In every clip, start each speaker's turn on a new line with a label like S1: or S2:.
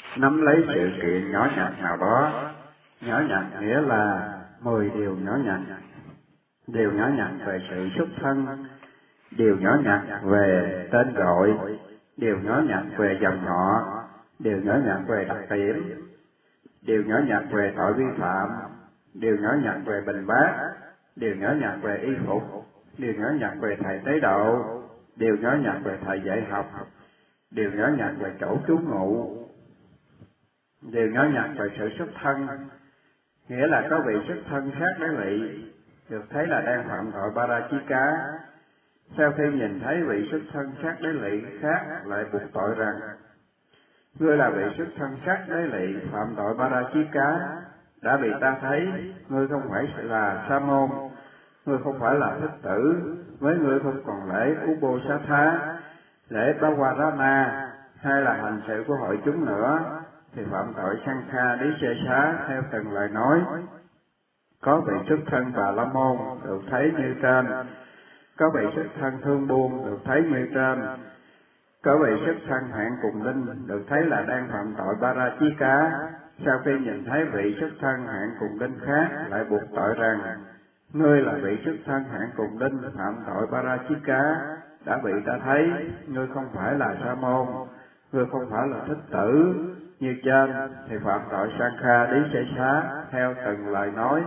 S1: nắm lấy sự kiện nhỏ nhặt nào đó. Nhỏ nhặt nghĩa là 10 điều nhỏ nhặt. Điều nhỏ nhặt về sự xuất thân, điều nhỏ nhặt về tên gọi, điều nhỏ nhặt về dòng họ, điều nhỏ nhặt về đặc điểm, điều nhỏ nhặt về tội vi phạm, điều nhỏ nhặt về bình bát, điều nhỏ nhặt về y phục, điều nhỏ nhặt về thầy tế độ, điều nhỏ nhặt về thầy dạy học, điều nhỏ nhặt về chỗ trú ngụ, điều nhỏ nhặt về sự xuất thân, nghĩa là có vị xuất thân khác đế lỵ, được thấy là đang phạm tội Parachika. Sau khi nhìn thấy vị xuất thân khác đế lỵ khác lại buộc tội rằng: ngươi là vị xuất thân khác đế lỵ phạm tội Parachika, đã bị ta thấy, ngươi không phải là sa môn, ngươi không phải là thích tử, với ngươi không còn lễ Ubosatha, lễ Bawarana hay là hành sự của hội chúng nữa, thì phạm tội Sankha Disesa theo từng lời nói. Có vị xuất thân Bà La Môn được thấy như trên, có vị xuất thân Thương Buôn được thấy như trên, có vị xuất thân Hạng Cùng Linh được thấy là đang phạm tội Parachika. Sau khi nhìn thấy vị xuất thân Hạng Cùng Linh khác lại buộc tội rằng: ngươi là vị xuất thân Hạng Cùng Linh phạm tội Parachika, đã bị ta thấy, ngươi không phải là sa môn, ngươi không phải là thích tử như trên, thì phạm tội Sankha Disesa theo từng lời nói.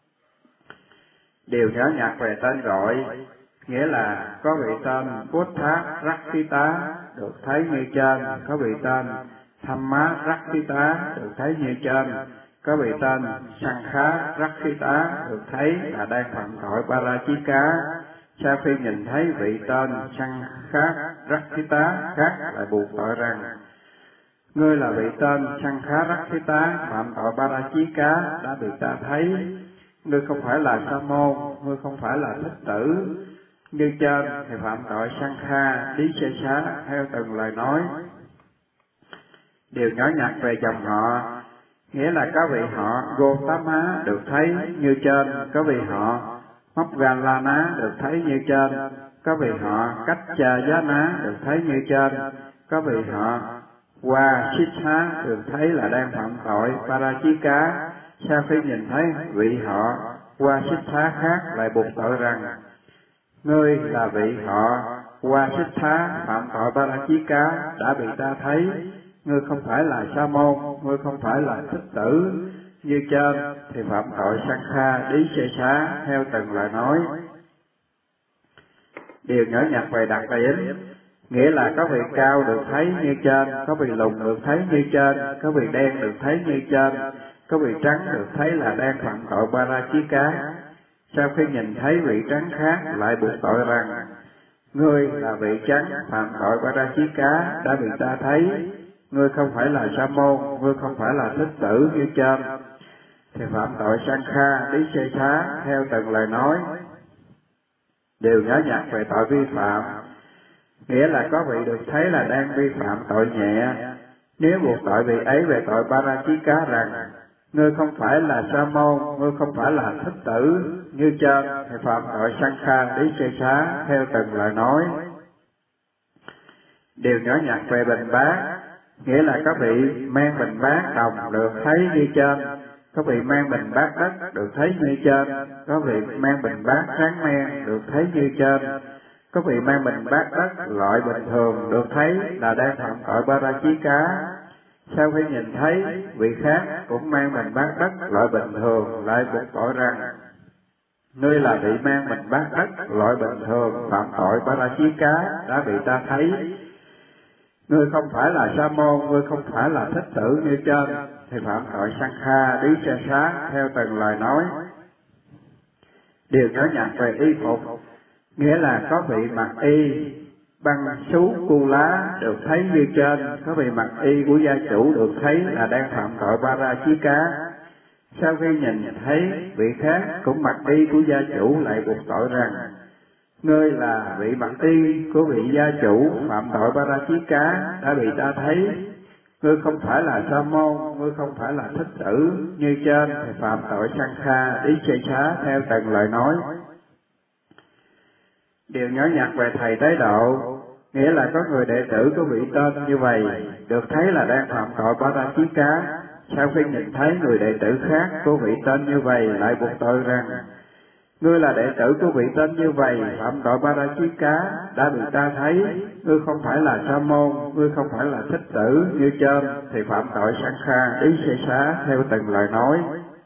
S1: Điều nhỏ nhặt về tên gọi, nghĩa là có vị tên Buddha Rakkhita được thấy như trên, có vị tên Dhamma Rakkhita được thấy như trên, có vị tên Sankha Rakkhita được thấy là đang phạm tội Parachika. Sau khi nhìn thấy vị tên Sankha Rakkhita khác lại buộc tội rằng: ngươi là vị tên Sankha Rakkhita phạm tội Parachika, đã bị ta thấy, ngươi không phải là sa môn, ngươi không phải là thích tử như trên, thì phạm tội Sankha Disesa theo từng lời nói. Điều nhỏ nhặt về dòng họ, nghĩa là có vị họ Gotama được thấy như trên, có vị họ Moggallana được thấy như trên, có vị họ Kaccayana được thấy như trên, có vị họ Vasitha được thấy là đang phạm tội Parachika. Sau khi nhìn thấy vị họ Vasitha khác lại buộc tội rằng: ngươi là vị họ Vasitha phạm tội Parachika, đã bị ta thấy, ngươi không phải là sa môn, ngươi không phải là thích tử như trên, thì phạm tội Sankha Disesa theo từng lời nói. Điều nhỏ nhặt về đặc điểm, nghĩa là có vị cao được thấy như trên, có vị lùn được thấy như trên, có vị đen được thấy như trên, có vị trắng được thấy là đang phạm tội Parachika. Sau khi nhìn thấy vị trắng khác lại buộc tội rằng: ngươi là vị trắng phạm tội Parachika, đã bị ta thấy, ngươi không phải là sa môn, ngươi không phải là thích tử như trên, thì phạm tội Sankha Disesa theo từng lời nói. Điều nhỏ nhặt về tội vi phạm, nghĩa là có vị được thấy là đang vi phạm tội nhẹ, nếu buộc tội vị ấy về tội Parachika rằng: ngươi không phải là sa môn, ngươi không phải là thích tử như trên, thì phạm tội Sankha Disesa theo từng lời nói. Điều nhỏ nhặt về bình bát, nghĩa là có vị mang bình bát đồng được thấy như trên, có vị mang bình bát đất được thấy như trên, có vị mang bình bát sáng men được thấy như trên, có vị mang bình bát đất loại bình thường được thấy là đang phạm tội Parachika. Sau khi nhìn thấy vị khác cũng mang bình bát đất loại bình thường lại buộc tội rằng: ngươi là vị mang bình bát đất loại bình thường phạm tội Parachika, đã bị ta thấy, ngươi không phải là sa môn, ngươi không phải là thích tử như trên, thì phạm tội Sankha Disesa theo từng lời nói. Điều nhỏ nhặt về y phục, nghĩa là có vị mặc y băng sú cu lá được thấy như trên, có vị mặc y của gia chủ được thấy là đang phạm tội Parachika. Sau khi nhìn thấy vị khác cũng mặc y của gia chủ lại buộc tội rằng: ngươi là vị mặc y của vị gia chủ phạm tội Parachika, đã bị ta thấy, ngươi không phải là sa môn, ngươi không phải là thích tử như trên, thì phạm tội Sankha Disesa theo từng lời nói. Điều nhỏ nhặt về thầy tế độ, nghĩa là có người đệ tử của vị tên như vậy được thấy là đang phạm tội Parajika, sau khi nhìn thấy người đệ tử khác của vị tên như vậy lại buộc tội rằng: ngươi là đệ tử của vị tên như vậy phạm tội Parajika, đã bị ta thấy, ngươi không phải là sa môn, ngươi không phải là thích tử như trên, thì phạm tội Sankha ý xê xá theo từng lời nói.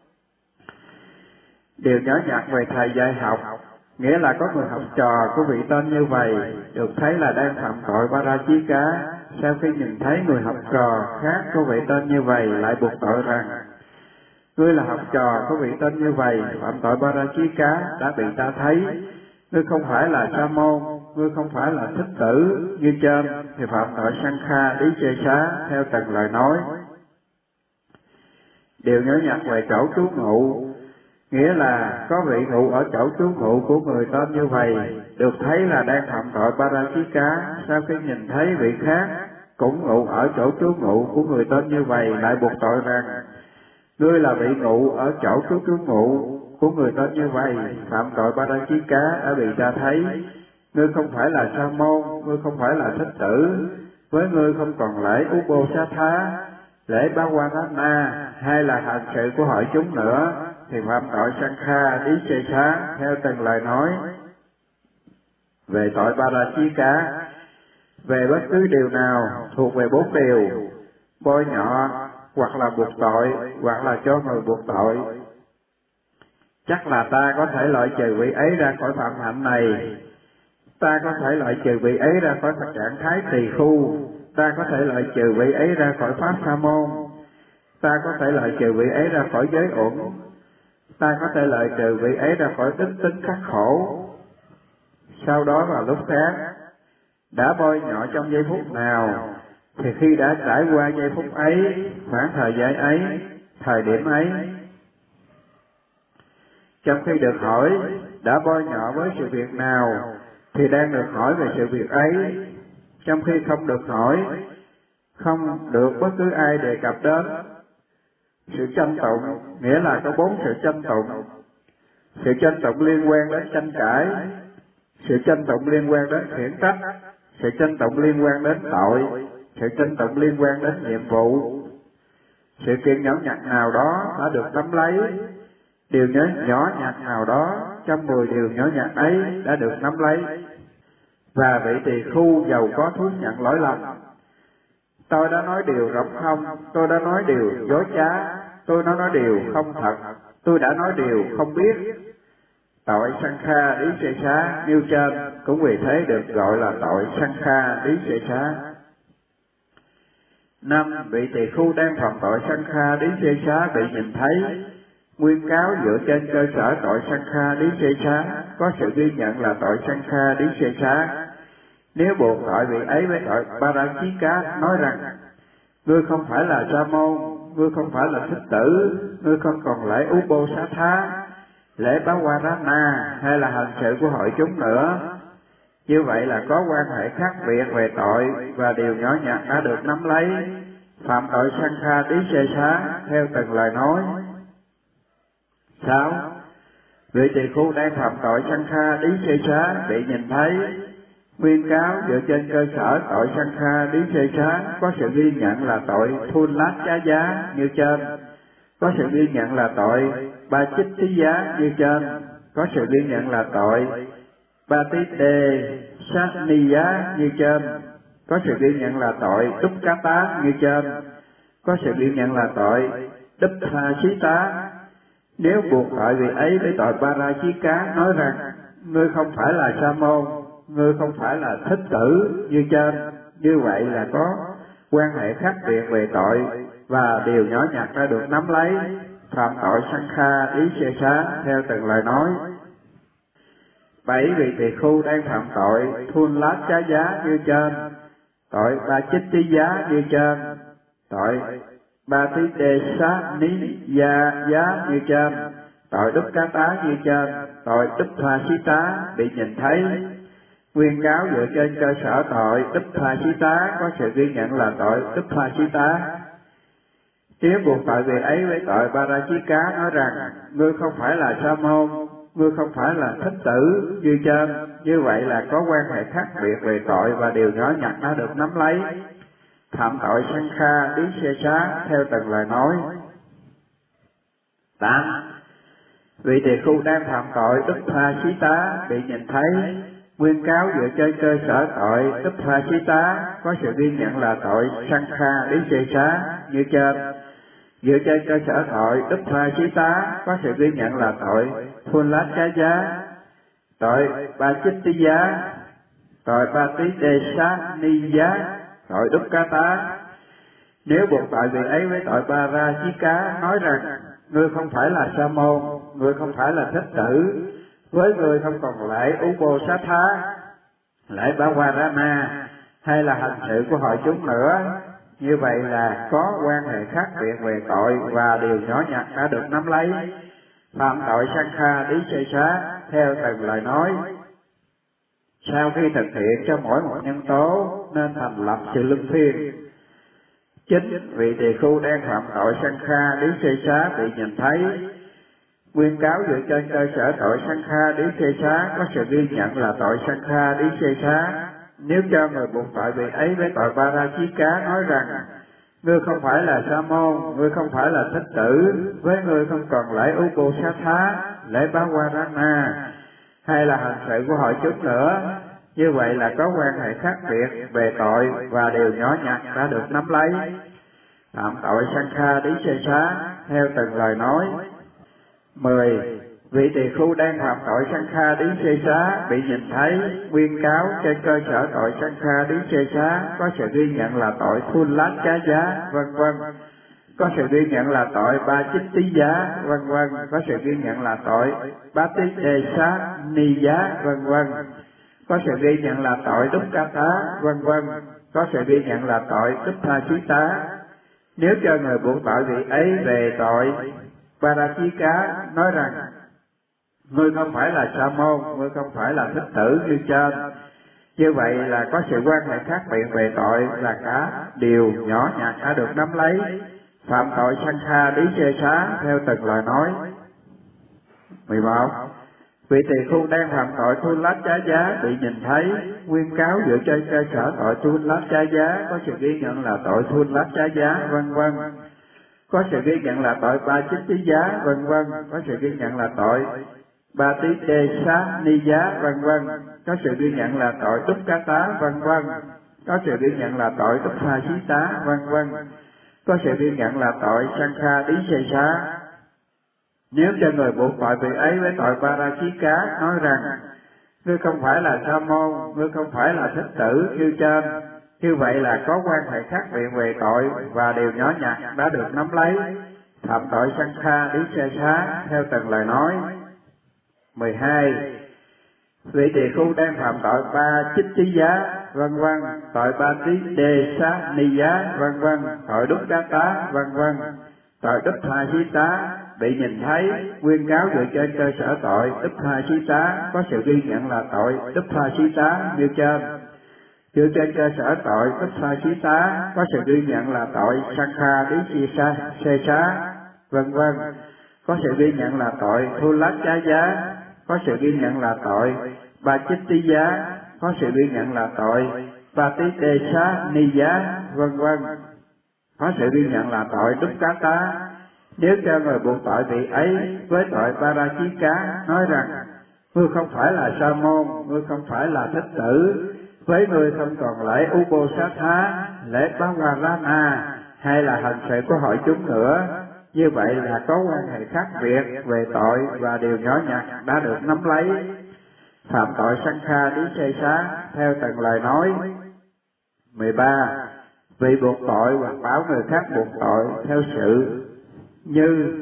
S1: Điều nhỏ nhặt về thầy dạy học, nghĩa là có người học trò của vị tên như vậy được thấy là đang phạm tội Parajika, sau khi nhìn thấy người học trò khác của vị tên như vậy lại buộc tội rằng: ngươi là học trò của vị tên như vậy phạm tội Parajika, đã bị ta thấy, ngươi không phải là sa môn, ngươi không phải là thích tử như trên, thì phạm tội Sankha ý xê xá theo từng lời nói. Điều nhỏ nhặt về chỗ trú ngụ, nghĩa là có vị ngụ ở chỗ trú ngụ của người tên như vậy được thấy là đang phạm tội Parajika, sau khi nhìn thấy vị khác cũng ngụ ở chỗ trú ngụ của người tên như vậy lại buộc tội rằng: ngươi là vị ngụ ở chỗ trú ngụ của người tên như vậy phạm tội Parajika, đã bị ta thấy, ngươi không phải là sa môn, ngươi không phải là thích tử, với ngươi không còn lễ Ubosatha, lễ Bhawarana hay là hành sự của hội chúng nữa, thì phạm tội Sankha ý xê xá theo từng lời nói. Về tội Parajika, về bất cứ điều nào thuộc về 4 điều: bôi nhọ, hoặc là buộc tội, hoặc là cho người buộc tội. Chắc là ta có thể loại trừ vị ấy ra khỏi phạm hạnh này, ta có thể loại trừ vị ấy ra khỏi trạng thái tỳ khu, ta có thể loại trừ vị ấy ra khỏi pháp sa môn, ta có thể loại trừ vị ấy ra khỏi giới uẩn, ta có thể loại trừ vị ấy ra khỏi đức tính khắc khổ. Sau đó vào lúc khác, đã bôi nhọ trong giây phút nào, thì khi đã trải qua giây phút ấy, khoảng thời gian ấy, thời điểm ấy. Trong khi được hỏi đã bôi nhọ với sự việc nào, thì đang được hỏi về sự việc ấy. Trong khi không được hỏi, không được bất cứ ai đề cập đến. Sự tranh tụng, nghĩa là có 4 sự tranh tụng. Sự tranh tụng liên quan đến tranh cãi, sự tranh tụng liên quan đến khiển trách, sự tranh tụng liên quan đến tội, sự tranh tụng liên quan đến nhiệm vụ. Sự kiện nhỏ nhặt nào đó đã được nắm lấy, điều nhỏ nhặt nào đó trong 10 điều nhỏ nhặt ấy đã được nắm lấy. Và vị tỳ khu giàu có thú nhận lỗi lầm. Tôi đã nói điều rỗng không, tôi đã nói điều dối trá, tôi đã nói điều không thật, tôi đã nói điều không biết. Tội Sankha ý xê xá nêu trên cũng vì thế được gọi là tội Sankha ý xê xá. 5. Vị tỳ khu đang phạm tội Sankha ý xê xá bị nhìn thấy. Nguyên cáo dựa trên cơ sở tội Sankha ý xê xá có sự ghi nhận là tội Sankha ý xê xá. Nếu buộc tội vị ấy với tội Parajika, nói rằng: ngươi không phải là sa môn, ngươi không phải là thích tử, ngươi không còn lễ Ubosatha, lễ Bhawarana hay là hành sự của hội chúng nữa. Như vậy là có quan hệ khác biệt về tội và điều nhỏ nhặt đã được nắm lấy, phạm tội Sankha ý xê xá theo từng lời nói. 6. Vị tỳ khu đang phạm tội Sankha ý xê xá bị nhìn thấy. Nguyên cáo dựa trên cơ sở tội Sankha ý xê xá có sự ghi nhận là tội Thun Lát Chá Giá như trên, có sự ghi nhận là tội Ba Chích Thí Giá như trên, có sự ghi nhận là tội Ba Tí Đề Sát Ni Giá như trên, có sự ghi nhận là tội Đúc Cá Tá như trên, có sự ghi nhận là tội Đúc Tha Xí Tá. Nếu buộc tội vị ấy với tội Parajika, nói rằng: ngươi không phải là sa môn, ngươi không phải là thích tử như trên, như vậy là có quan hệ khác biệt về tội và điều nhỏ nhặt đã được nắm lấy, phạm tội Sankha ý xê xá theo từng lời nói. 7. Vị tỳ khu đang phạm tội Thun Lát Chá Giá như trên, tội Ba Chích Tí Giá như trên, tội Ba Tí Đề Sát Ní Giá như trên, tội Đúc Cá Tá như trên, tội Đúc Tha Xí Tá bị nhìn thấy. Nguyên cáo dựa trên cơ sở tội Đúc Tha Xí Tá có sự ghi nhận là tội Đúc Tha Xí Tá. Nếu buộc tội vị ấy với tội Parajika, nói rằng: ngươi không phải là sa môn, ngươi không phải là thích tử như trên, như vậy là có quan hệ khác biệt về tội và điều nhỏ nhặt đã được nắm lấy. Phạm tội sanh kha lý xê xá theo từng lời nói. 8. Vị tỳ khu đang phạm tội đức tha xí tá bị nhìn thấy, nguyên cáo dựa trên cơ sở tội đức tha xí tá có sự ghi nhận là tội sanh kha lý xê xá như trên. Dựa trên cơ sở tội đức tha xí tá có sự ghi nhận là tội phun lát cá giá, tội ba chích tí giá, tội ba tí đề sát ni giá, tội đúc cá tá. Nếu buộc tội vị ấy với tội ba ra chí cá, nói rằng ngươi không phải là sa môn, ngươi không phải là thích tử, với ngươi không còn lễ ú bô sát thá, lễ ba hoa ra na, hay là hành sự của hội chúng nữa, như vậy là có quan hệ khác biệt về tội và điều nhỏ nhặt đã được nắm lấy. Phạm tội sanh kha lý xê xá theo từng lời nói. Sau khi thực hiện cho mỗi một nhân tố nên thành lập sự luân phiên. 9. Vị tỳ khu đang phạm tội sanh kha lý xê xá bị nhìn thấy, nguyên cáo dựa trên cơ sở tội sanh kha lý xê xá có sự ghi nhận là tội sanh kha lý xê xá. Nếu cho người buộc tội vị ấy với tội ba ra chí cá, nói rằng ngươi không phải là sa môn, ngươi không phải là thích tử, với ngươi không còn lễ ú bô sát thá, lễ bá hoa ra na, hay là hành sự của hội chúng nữa, như vậy là có quan hệ khác biệt về tội và điều nhỏ nhặt đã được nắm lấy. Phạm tội sanh kha lý xê xá theo từng lời nói. 10. Vị tỳ khu đang phạm tội sanh kha lý xê xá bị nhìn thấy, nguyên cáo trên cơ sở tội sanh kha lý xê xá có sự ghi nhận là tội phun lát cá giá, vân vân, có sự ghi nhận là tội ba chích tí giá, vân vân, có sự ghi nhận là tội bá tí đề sát ni giá, vân vân, có sự ghi nhận là tội đúc cá tá, vân vân, có sự ghi nhận là tội đúc tha chí tá. Nếu cho người buộc tội vị ấy về tội ba ra chí cá, nói rằng ngươi không phải là sa môn, ngươi không phải là thích tử như trên, như vậy là có sự quan hệ khác biệt về tội là cả điều nhỏ nhặt đã được nắm lấy. Phạm tội sanh kha lý xê xá theo từng lời nói. 11. Vị tỳ khu đang phạm tội thu lát giá giá bị nhìn thấy, nguyên cáo dựa trên cơ sở tội thu lát giá giá có sự ghi nhận là tội thu lát giá giá, vân vân, có sự ghi nhận là tội ba chích tí giá, vân vân, có sự ghi nhận là tội ba tí đề sát ni giá, vân vân, có sự ghi nhận là tội đúc cá tá, vân vân, có sự ghi nhận là tội đúc tha chí tá, vân vân, có sự ghi nhận là tội sanh kha lý xê xá. Nếu cho người buộc tội vị ấy với tội ba ra chí cá, nói rằng ngươi không phải là sa môn, ngươi không phải là thích tử như trên, như vậy là có quan hệ khác biệt về tội và điều nhỏ nhặt đã được nắm lấy. Phạm tội sanh kha lý xê xá theo từng lời nói. 12. Vị tỳ khu đang phạm tội ba chích tí giá, vân vân, tội ba tí đề sát ni giá, vân vân, tội đúc cá tá, vân vân, tội đúc tha chí tá bị nhìn thấy, nguyên cáo dựa trên cơ sở tội đúc tha chí tá có sự ghi nhận là tội đúc tha chí tá như trên. Dựa trên cơ sở tội đúc tha chí tá có sự ghi nhận là tội sanh kha lý xê xá, vân vân, có sự ghi nhận là tội thu lát giá giá, có sự ghi nhận là tội ba chích tí giá, có sự ghi nhận là tội ba tí đề sát ni giá, vân vân, có sự ghi nhận là tội đúc cá tá. Nếu cho người buộc tội vị ấy với tội ba ra chí cá, nói rằng ngươi không phải là sa môn, ngươi không phải là thích tử, với ngươi không còn lễ ú bô sát thá, lễ bá hoa ra na, hay là hành sự của hội chúng nữa, như vậy là có quan hệ khác biệt về tội và điều nhỏ nhặt đã được nắm lấy. Phạm tội sanh kha lý xê xá theo từng lời nói. 13. Vị buộc tội hoặc bảo người khác buộc tội theo sự như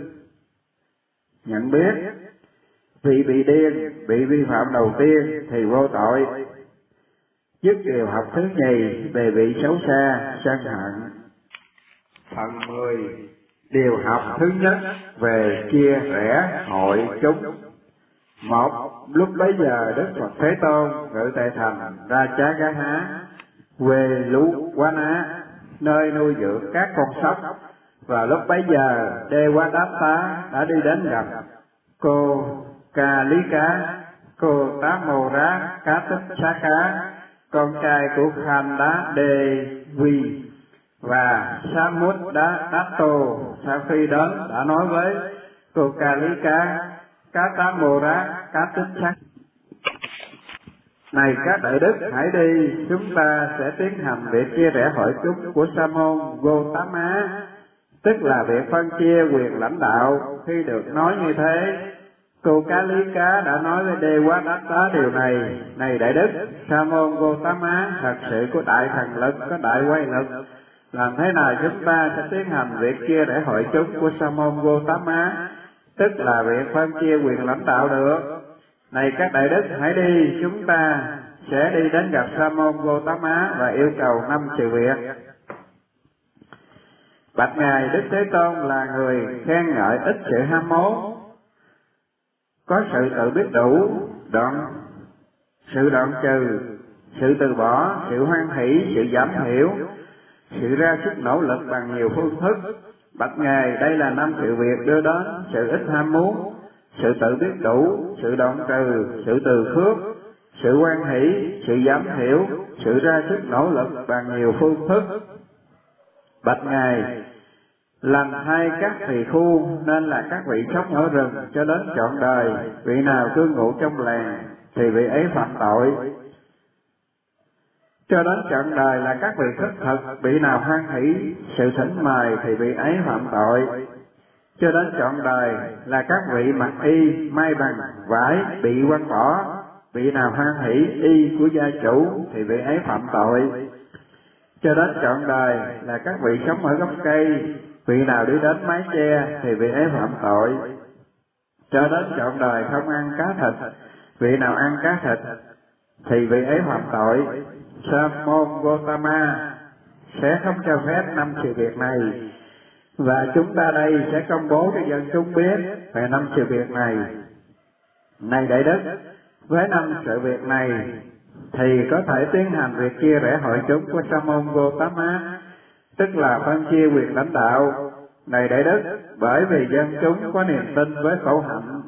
S1: nhận biết. Vị bị điên, bị vi phạm đầu tiên thì vô tội. Dứt điều học thứ nhì về vị xấu xa, sân hận. Phần 10. Điều học thứ nhất về chia rẽ hội chúng. 1. Lúc bấy giờ Đức Phật Thế Tôn ngự tại thành Ra Chá Gá Há, quê Lú Quá Ná, nơi nuôi dưỡng các con sóc, và lúc bấy giờ Đê Quá Đáp Tá đã đi đến gặp cô Ca Lý Cá, cô Tá Mô Rá Cá Tích Xá Cá, con trai của Khan Đá Đê Quy, và Sa Mút Đá Đát Tô sau khi đến đã nói với cô Ca Lý Cá, Cá Tá Mô Rá Cá Tích Xá: này các đại đức, hãy đi, chúng ta sẽ tiến hành việc chia rẽ hội chúng của Sa môn Gotama, tức là việc phân chia quyền lãnh đạo. Khi được nói như thế, cô Cá Lý Cá đã nói với Đê Quá Đát Tá điều này: này đại đức, Sa môn Gotama thật sự có đại thần lực, có đại quay lực. Làm thế nào chúng ta sẽ tiến hành việc chia rẽ hội chúng của Sa môn Gotama, tức là việc phân chia quyền lãnh đạo được? Này các đại đức, hãy đi, chúng ta sẽ đi đến gặp Sa môn Gotama và yêu cầu 5 sự việc. Bạch ngài, Đức Thế Tôn là người khen ngợi ít sự ham muốn, có sự tự biết đủ, sự đoạn trừ, sự từ bỏ, sự hoan hỷ, sự giảm thiểu, sự ra sức nỗ lực bằng nhiều phương thức. Bạch ngài, đây là 5 sự việc đưa đến sự ít ham muốn, sự tự biết đủ, sự đoạn trừ, sự từ khước, sự hoan hỷ, sự giảm thiểu, sự ra sức nỗ lực bằng nhiều phương thức. Bạch ngài, lành thay các tỳ khu nên là các vị sống ở rừng cho đến trọn đời. Vị nào cư ngụ trong làng thì vị ấy phạm tội cho đến trọn đời là các vị khất thực. Vị nào hoan hỷ sự thỉnh mời thì vị ấy phạm tội cho đến trọn đời là các vị mặc y may bằng vải bị quăng bỏ. Vị nào hoan hỷ y của gia chủ thì vị ấy phạm tội cho đến trọn đời là các vị sống ở gốc cây. Vị nào đi đến mái che thì vị ấy phạm tội cho đến trọn đời không ăn cá thịt. Vị nào ăn cá thịt thì vị ấy phạm tội. Sa môn Gotama sẽ không cho phép 5 sự việc này, và chúng ta đây sẽ công bố cho dân chúng biết về 5 sự việc này. Này đại đức, với 5 sự việc này thì có thể tiến hành việc chia rẽ hội chúng của Sa môn Gotama, tức là phân chia quyền lãnh đạo. Này đại đức, bởi vì dân chúng có niềm tin với khẩu hạnh.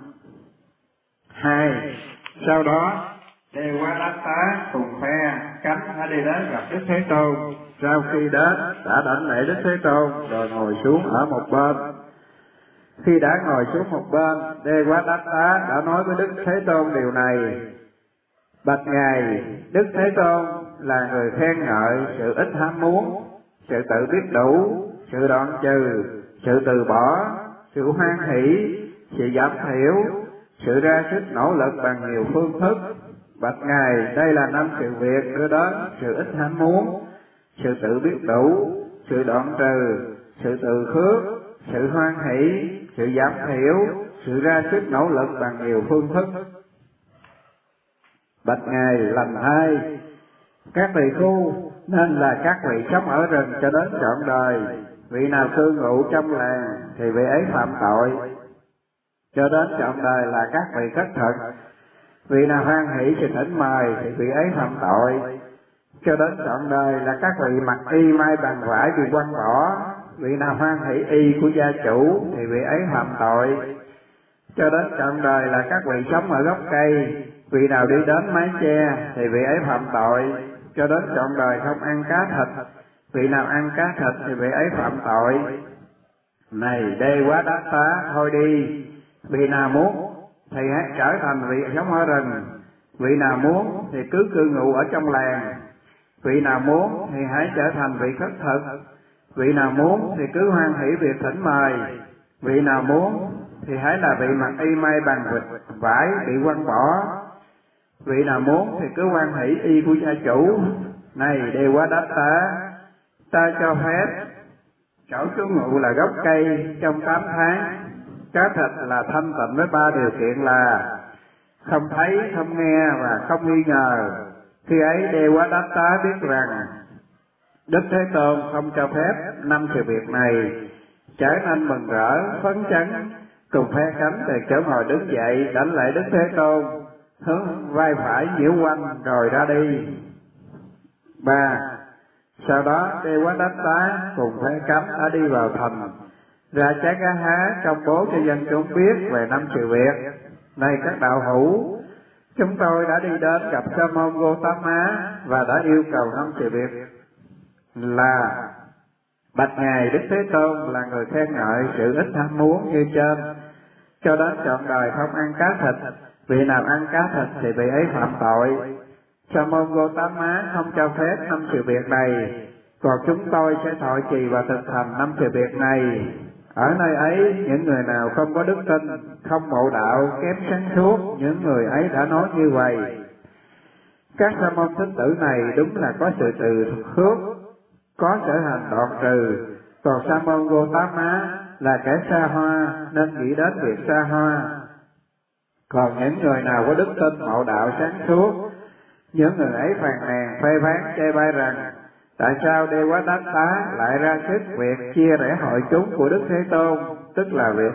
S1: 2. Sau đó Đê Quá Đát Tá cùng phe cánh đã đi đến gặp Đức Thế Tôn. Sau khi đến đã đảnh lễ Đức Thế Tôn rồi ngồi xuống ở một bên. Khi đã ngồi xuống một bên, Đê Quá Đát Tá đã nói với Đức Thế Tôn điều này: bạch ngài, Đức Thế Tôn là người khen ngợi sự ít ham muốn, sự tự biết đủ, sự đoạn trừ, sự từ bỏ, sự hoan hỷ, sự giảm thiểu, sự ra sức nỗ lực bằng nhiều phương thức. Bạch ngài, đây là 5 sự việc đưa đến sự ít ham muốn, sự tự biết đủ, sự đoạn trừ, sự từ khước, sự hoan hỷ, sự giảm thiểu, sự ra sức nỗ lực bằng nhiều phương thức. Bạch ngài, lành thay các tỳ khu nên là các vị sống ở rừng cho đến trọn đời. Vị nào cư ngụ trong làng thì vị ấy phạm tội cho đến trọn đời là các vị khất thực. Vị nào hoan hỷ sự thỉnh mời thì vị ấy phạm tội cho đến trọn đời là các vị mặc y may bằng vải bị quăng bỏ. Vị nào hoan hỷ y của gia chủ thì vị ấy phạm tội cho đến trọn đời là các vị sống ở gốc cây. Vị nào đi đến mái che thì vị ấy phạm tội cho đến trọn đời không ăn cá thịt. Vị nào ăn cá thịt thì vị ấy phạm tội. Này Đê Quá Đát Tá, thôi đi. Vị nào muốn thì hãy trở thành vị sống ở rừng. Vị nào muốn thì cứ cư ngụ ở trong làng. Vị nào muốn thì hãy trở thành vị khất thực. Vị nào muốn thì cứ hoan hỷ việc thỉnh mời. Vị nào muốn thì hãy là vị mặc y may bằng vải bị quăng bỏ. Vị nào muốn thì cứ hoan hỷ y của gia chủ. Này Đê Quá Đát Tá, ta cho phép chỗ trú ngụ là gốc cây trong 8 tháng. Cá thịt là thanh tịnh với 3 điều kiện là không thấy, không nghe và không nghi ngờ. Khi ấy Đê Quá Đát Tá biết rằng Đức Thế Tôn không cho phép 5 sự việc này, trở nên mừng rỡ, phấn chấn, cùng phe cánh từ chỗ ngồi đứng dậy đảnh lễ Đức Thế Tôn, hướng vai phải nhiễu quanh rồi ra đi. 3. Sau đó Đê Quá Đát Tá cùng phe cánh đã đi vào thành, ra Chá Cá Há công bố cho dân chúng biết về 5 sự việc. Này các đạo hữu, chúng tôi đã đi đến gặp Sa môn Gotama và đã yêu cầu 5 sự việc là: bạch ngài Đức Thế Tôn là người khen ngợi sự ít tham muốn như trên, cho đến trọn đời không ăn cá thịt, vị nào ăn cá thịt thì vị ấy phạm tội. Sa môn Gotama không cho phép 5 sự việc này, còn chúng tôi sẽ thọ trì và thực hành 5 sự việc này. Ở nơi ấy, những người nào không có đức tin, không ngộ đạo, kém sáng suốt, những người ấy đã nói như vậy. Các sa môn thích tử này đúng là có sự từ phước, có sở hành đoạn trừ, còn Sa môn Gotama là kẻ xa hoa nên nghĩ đến việc xa hoa. Còn những người nào có đức tin, ngộ đạo, sáng suốt, những người ấy phàn nàn, phê phán, chê bai rằng: tại sao Devadatta lại ra sức việc chia rẽ hội chúng của Đức Thế Tôn, tức là việc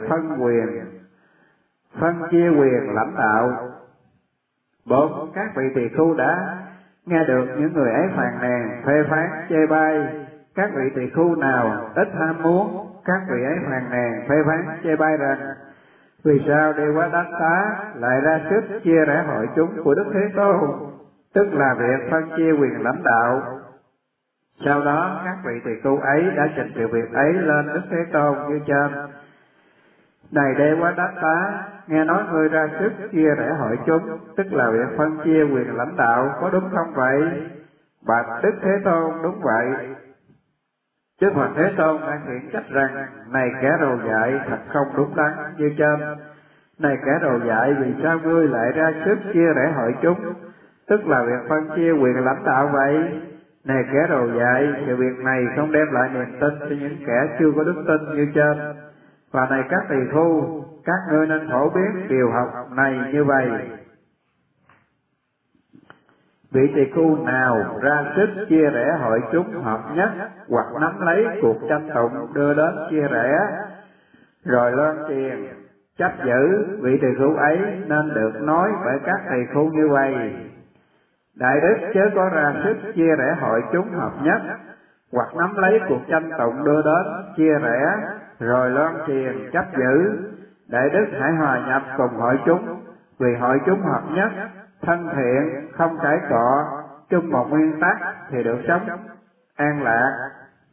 S1: phân chia quyền lãnh đạo. 4. Các vị tỳ khưu đã nghe được những người ấy phàn nàn, phê phán, chê bai. Các vị tỳ khưu nào ít ham muốn, các vị ấy phàn nàn, phê phán, chê bai rằng: vì sao Devadatta lại ra sức chia rẽ hội chúng của Đức Thế Tôn, tức là việc phân chia quyền lãnh đạo. Sau đó các vị tỳ khưu ấy đã trình sự việc ấy lên Đức Thế Tôn như trên: này Devadatta, nghe nói ngươi ra sức chia rẽ hội chúng, tức là việc phân chia quyền lãnh đạo, có đúng không vậy? Bạch Đức Thế Tôn, đúng vậy. Đức Phật Thế Tôn đã khiển trách rằng: này kẻ đồ dại, thật không đúng đắn như trên. Này kẻ đồ dại, vì sao ngươi lại ra sức chia rẽ hội chúng, tức là việc phân chia quyền lãnh đạo vậy? Này kẻ đồ dại, sự việc này không đem lại niềm tin cho những kẻ chưa có đức tin như trên. Và này các tỳ khưu, các ngươi nên phổ biến điều học này như vậy. Vị tỳ khưu nào ra sức chia rẽ hội chúng hợp nhất, hoặc nắm lấy cuộc tranh tụng đưa đến chia rẽ, rồi loan truyền chấp giữ, vị tỳ khưu ấy nên được nói bởi các tỳ khưu như vậy: đại đức chớ có ra sức chia rẽ hội chúng hợp nhất, hoặc nắm lấy cuộc tranh tụng đưa đến chia rẽ, rồi loan truyền chấp giữ. Đại đức hãy hòa nhập cùng hội chúng, vì hội chúng hợp nhất, thân thiện, không cãi cọ, chung một nguyên tắc thì được sống an lạc.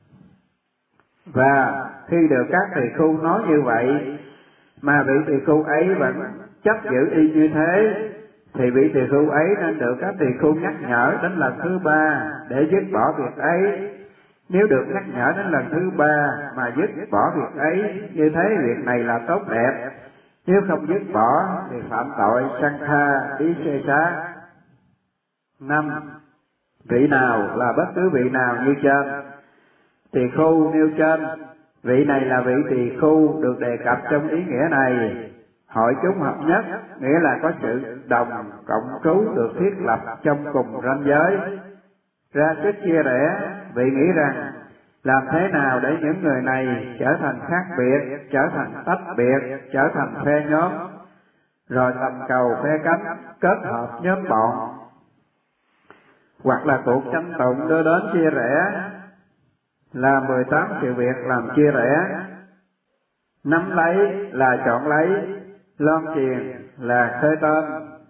S1: Và khi được các tỳ khưu nói như vậy, mà vị tỳ khưu ấy vẫn chấp giữ y như thế, thì vị tỳ khưu ấy nên được các tỳ khưu nhắc nhở đến lần thứ 3 để dứt bỏ việc ấy. Nếu được nhắc nhở đến lần thứ 3 mà dứt bỏ việc ấy, như thế việc này là tốt đẹp. Nếu không dứt bỏ thì phạm tội Sankha ý xê xá. 5. Vị nào là bất cứ vị nào như trên. Tỳ khưu nêu trên, vị này là vị tỳ khưu được đề cập trong ý nghĩa này. Hội chúng hợp nhất nghĩa là có sự đồng cộng trú được thiết lập trong cùng ranh giới. Ra sức chia rẽ, vị nghĩ rằng làm thế nào để những người này trở thành khác biệt, trở thành tách biệt, trở thành phe nhóm, rồi tầm cầu phe cánh, kết hợp nhóm bọn, hoặc là cuộc tranh tụng đưa đến chia rẽ, là 18 sự việc làm chia rẽ. Nắm lấy là chọn lấy, loan truyền là khơi tên,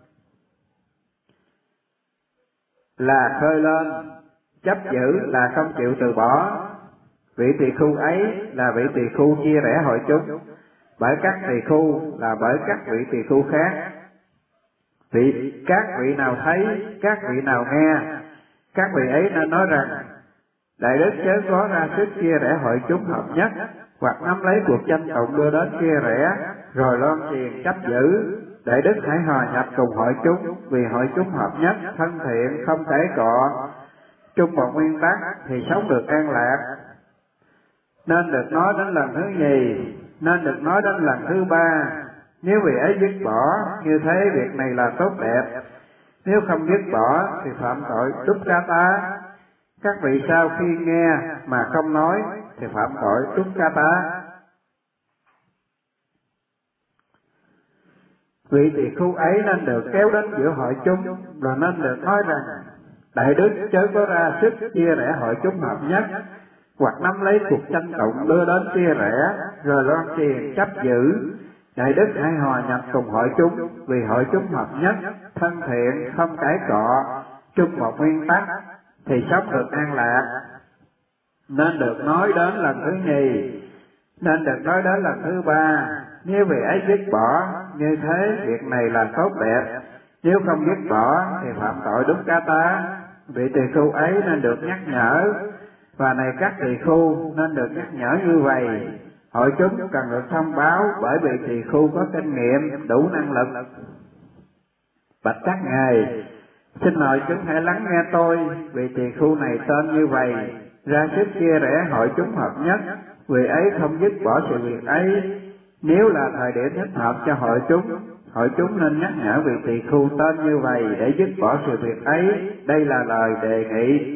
S1: là khơi lên, chấp giữ là không chịu từ bỏ. Vị tỳ khưu ấy là vị tỳ khưu chia rẽ hội chúng, bởi các tỳ khưu là bởi các vị tỳ khưu khác. Các vị nào thấy, các vị nào nghe, các vị ấy nên nói rằng: đại đức chớ có ra sức chia rẽ hội chúng hợp nhất, hoặc nắm lấy cuộc tranh tụng đưa đến chia rẽ, rồi loan truyền chấp giữ. Đại đức hãy hòa nhập cùng hội chúng, vì hội chúng hợp nhất, thân thiện, không cãi cọ, chung một nguyên tắc thì sống được an lạc. Nên được nói đến lần thứ nhì, nên được nói đến lần thứ 3. Nếu vị ấy dứt bỏ, như thế việc này là tốt đẹp. Nếu không dứt bỏ thì phạm tội Dukkata. Các vị sau khi nghe mà không nói thì phạm tội Dukkata. Vị tỳ khưu ấy nên được kéo đến giữa hội chúng, và nên được nói rằng: đại đức chớ có ra sức chia rẽ hội chúng hợp nhất, hoặc nắm lấy cuộc tranh tụng đưa đến chia rẽ, rồi loan truyền chấp giữ. Đại đức hãy hòa nhập cùng hội chúng, vì hội chúng hợp nhất, thân thiện, không cãi cọ, chung một nguyên tắc, thì sống được an lạc. Nên được nói đến lần thứ nhì, nên được nói đến lần thứ ba. Nếu vị ấy dứt bỏ, như thế việc này là tốt đẹp. Nếu không dứt bỏ thì phạm tội đúc cá tá. Vị tỳ khưu ấy nên được nhắc nhở, và này các tỳ khưu nên được nhắc nhở như vậy. Hội chúng cần được thông báo, bởi vì tỳ khưu có kinh nghiệm, đủ năng lực. Bạch các ngài, xin hội chúng hãy lắng nghe tôi. Vị tỳ khưu này tên như vậy, ra sức chia rẽ hội chúng hợp nhất. Vì ấy không dứt bỏ sự việc ấy. Nếu là thời điểm thích hợp cho hội chúng nên nhắc nhở vị tỳ khưu tên như vậy để dứt bỏ sự việc ấy. Đây là lời đề nghị.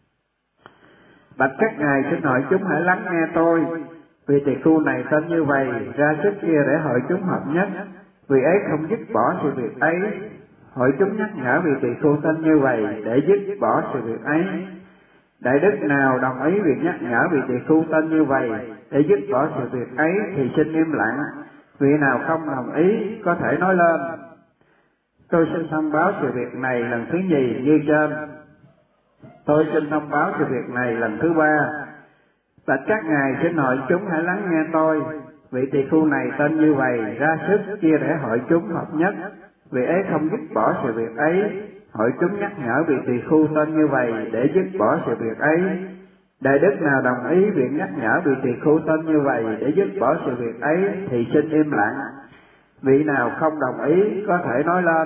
S1: Bạch các ngài, xin hội chúng hãy lắng nghe tôi. Vị tỳ khưu này tên như vậy, ra sức chia rẽ hội chúng hợp nhất. Vì ấy không dứt bỏ sự việc ấy. Hội chúng nhắc nhở vị tỳ khưu tên như vậy để dứt bỏ sự việc ấy. Đại đức nào đồng ý việc nhắc nhở vị tỳ khưu tên như vậy để dứt bỏ sự việc ấy thì xin im lặng. Vị nào không đồng ý có thể nói lên. Tôi xin thông báo sự việc này lần thứ nhì như trên. Tôi xin thông báo sự việc này lần thứ ba. Bạch các ngài, xin hội chúng hãy lắng nghe tôi. Vị tỳ khưu này tên như vậy, ra sức chia rẽ hội chúng hợp nhất. Vì ấy không dứt bỏ sự việc ấy. Hội chúng nhắc nhở vị tỳ khưu tên như vậy để dứt bỏ sự việc ấy. Đại đức nào đồng ý việc nhắc nhở vị tỳ khưu tên như vậy để dứt bỏ sự việc ấy thì xin im lặng. Vị nào không đồng ý có thể nói lên.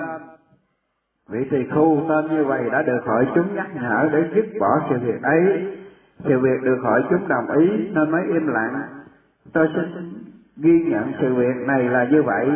S1: Vị tỳ khưu tên như vậy đã được hội chúng nhắc nhở để dứt bỏ sự việc ấy. Sự việc được hội chúng đồng ý nên mới im lặng. Tôi xin ghi nhận sự việc này là như vậy.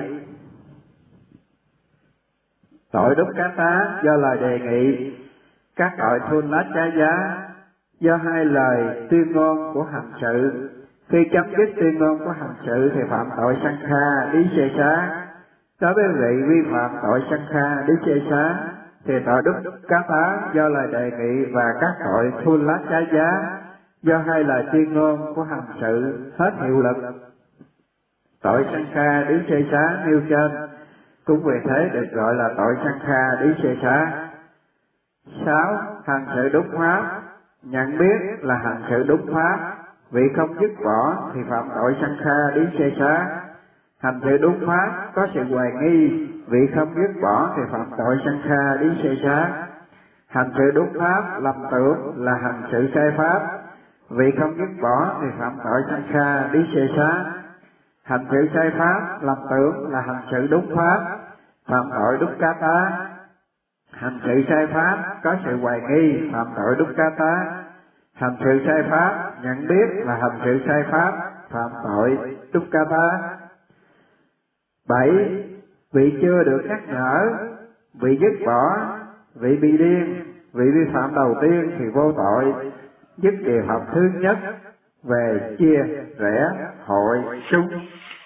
S1: Tội đúc cá tá do lời đề nghị, các tội thun lát trái giá do hai lời tuyên ngôn của hành sự. Khi chấm dứt tuyên ngôn của hành sự thì phạm tội sanh kha lý xê xá. Đối với vị vi phạm tội sanh kha lý xê xá thì tội đúc cá tá do lời đề nghị và các tội thun lát trái giá do hai lời tuyên ngôn của hành sự hết hiệu lực. Tội sanh kha lý xê xá nêu trên cũng vì thế được gọi là tội sanh kha lý xê xá. 6. Hành sự đúng pháp. Nhận biết là hành sự đúng pháp. Vị không dứt bỏ thì phạm tội sanh kha lý xê xá. Hành sự đúng pháp có sự hoài nghi. Vị không dứt bỏ thì phạm tội sanh kha lý xê xá. Hành sự đúng pháp lầm tưởng là hành sự sai pháp. Vị không dứt bỏ thì phạm tội sanh kha lý xê xá. Hành sự sai pháp lầm tưởng là hành sự đúng pháp, phạm tội đúc cá tá. Hành sự sai pháp có sự hoài nghi, phạm tội đúc cá tá. Hành sự sai pháp nhận biết là hành sự sai pháp, phạm tội đúc cá tá. 7. Vị chưa được nhắc nhở, vị dứt bỏ, vị bị điên, vị vi phạm đầu tiên thì vô tội. Dứt điều học thứ nhất về chia rẽ hội chúng.